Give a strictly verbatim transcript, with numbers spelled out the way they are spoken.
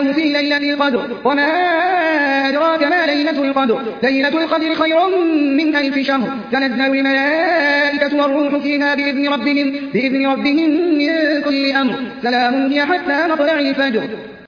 القرآن في ليلة القدر وما أدراك ما ليلة القدر ليلة القدر خير من ألف شهر تنزل الملائكة والروح فيها بإذن ربهم, بإذن ربهم من كل أمر سلام هي حتى مطلع الفجر.